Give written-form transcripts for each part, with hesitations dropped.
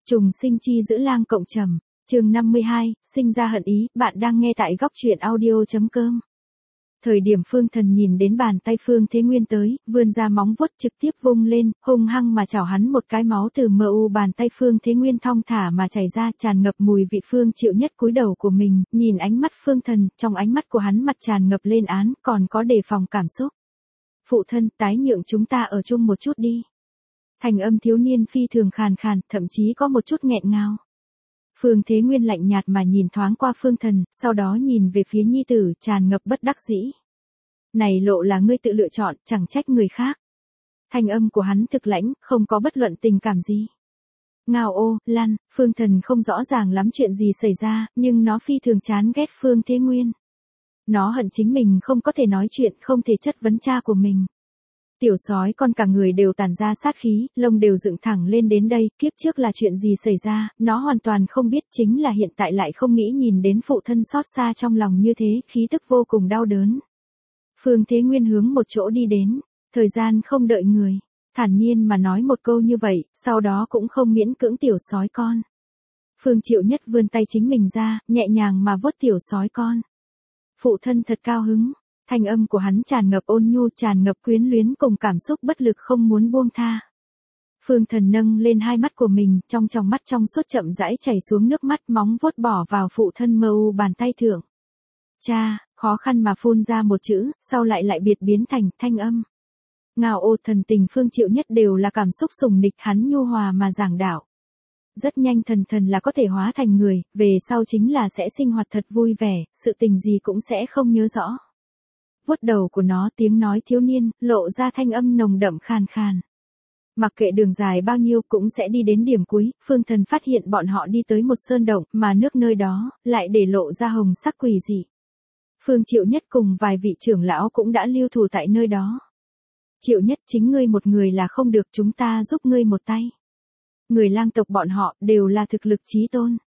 Trùng sinh chi giữ lang cộng trầm, chương 52, sinh ra hận ý, bạn đang nghe tại góc truyện audio.com. Thời điểm Phương Thần nhìn đến bàn tay Phương Thế Nguyên tới, vươn ra móng vuốt trực tiếp vung lên, hung hăng mà chảo hắn một cái, máu từ mu bàn tay Phương Thế Nguyên thong thả mà chảy ra, tràn ngập mùi vị. Phương Triệu Nhất cúi đầu của mình, nhìn ánh mắt Phương Thần, trong ánh mắt của hắn mặt tràn ngập lên án, còn có đề phòng cảm xúc. Phụ thân, tái nhượng chúng ta ở chung một chút đi. Thành âm thiếu niên phi thường khàn khàn, thậm chí có một chút nghẹn ngào. Phương Thế Nguyên lạnh nhạt mà nhìn thoáng qua Phương Thần, sau đó nhìn về phía nhi tử, tràn ngập bất đắc dĩ. Này lộ là ngươi tự lựa chọn, chẳng trách người khác. Thanh âm của hắn thực lãnh, không có bất luận tình cảm gì. Ngao ô, Lan, Phương Thần không rõ ràng lắm chuyện gì xảy ra, nhưng nó phi thường chán ghét Phương Thế Nguyên. Nó hận chính mình không có thể nói chuyện, không thể chất vấn cha của mình. Tiểu sói con cả người đều tản ra sát khí, lông đều dựng thẳng lên đến đây, kiếp trước là chuyện gì xảy ra, nó hoàn toàn không biết, chính là hiện tại lại không nghĩ nhìn đến phụ thân xót xa trong lòng như thế, khí tức vô cùng đau đớn. Phương Thế Nguyên hướng một chỗ đi đến, thời gian không đợi người, thản nhiên mà nói một câu như vậy, sau đó cũng không miễn cưỡng tiểu sói con. Phương Triệu Nhất vươn tay chính mình ra, nhẹ nhàng mà vuốt tiểu sói con. Phụ thân thật cao hứng. Thanh âm của hắn tràn ngập ôn nhu, tràn ngập quyến luyến cùng cảm xúc bất lực không muốn buông tha. Phương Thần nâng lên hai mắt của mình, trong tròng mắt trong suốt chậm rãi chảy xuống nước mắt, móng vuốt bỏ vào phụ thân mu bàn tay thượng. Cha, khó khăn mà phun ra một chữ, sau lại biệt biến thành thanh âm. Ngao ô, thần tình Phương Triệu Nhất đều là cảm xúc sùng nịch, hắn nhu hòa mà giảng đạo. Rất nhanh thần là có thể hóa thành người, về sau chính là sẽ sinh hoạt thật vui vẻ, sự tình gì cũng sẽ không nhớ rõ. Vuốt đầu của nó, tiếng nói thiếu niên, lộ ra thanh âm nồng đậm khàn khàn. Mặc kệ đường dài bao nhiêu cũng sẽ đi đến điểm cuối, Phương Thần phát hiện bọn họ đi tới một sơn động, mà nước nơi đó, lại để lộ ra hồng sắc quỷ dị. Phương Triệu Nhất cùng vài vị trưởng lão cũng đã lưu thủ tại nơi đó. Triệu Nhất, chính ngươi một người là không được, chúng ta giúp ngươi một tay. Người lang tộc bọn họ, đều là thực lực chí tôn.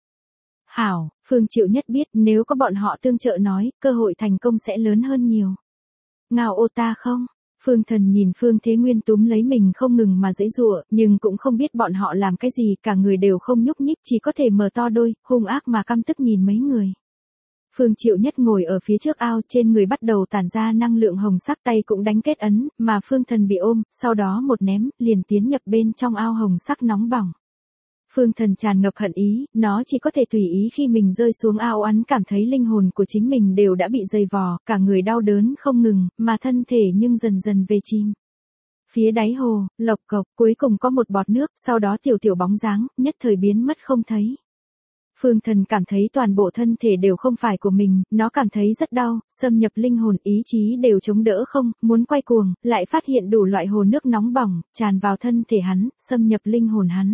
Hảo, Phương Triệu Nhất biết nếu có bọn họ tương trợ nói, cơ hội thành công sẽ lớn hơn nhiều. Ngao ô ta không? Phương Thần nhìn Phương Thế Nguyên túm lấy mình không ngừng mà giãy giụa, nhưng cũng không biết bọn họ làm cái gì, cả người đều không nhúc nhích, chỉ có thể mở to đôi, hung ác mà căm tức nhìn mấy người. Phương Triệu Nhất ngồi ở phía trước ao, trên người bắt đầu tản ra năng lượng hồng sắc, tay cũng đánh kết ấn, mà Phương Thần bị ôm, sau đó một ném, liền tiến nhập bên trong ao hồng sắc nóng bỏng. Phương Thần tràn ngập hận ý, nó chỉ có thể tùy ý khi mình rơi xuống ao ắn, cảm thấy linh hồn của chính mình đều đã bị dày vò, cả người đau đớn không ngừng, mà thân thể nhưng dần dần về chìm. Phía đáy hồ, lộc cộc, cuối cùng có một bọt nước, sau đó tiểu bóng dáng, nhất thời biến mất không thấy. Phương Thần cảm thấy toàn bộ thân thể đều không phải của mình, nó cảm thấy rất đau, xâm nhập linh hồn, ý chí đều chống đỡ không, muốn quay cuồng, lại phát hiện đủ loại hồ nước nóng bỏng, tràn vào thân thể hắn, xâm nhập linh hồn hắn.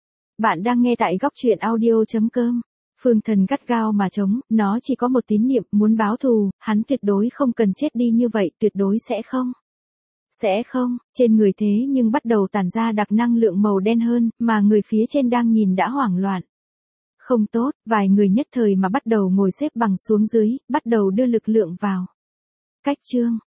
Bạn đang nghe tại góc truyện audio.com. Phương Thần gắt gao mà chống, nó chỉ có một tín niệm, muốn báo thù, hắn tuyệt đối không cần chết đi như vậy, tuyệt đối sẽ không. Sẽ không, trên người thế nhưng bắt đầu tản ra đặc năng lượng màu đen hơn, mà người phía trên đang nhìn đã hoảng loạn. Không tốt, vài người nhất thời mà bắt đầu ngồi xếp bằng xuống dưới, bắt đầu đưa lực lượng vào. Cách chương.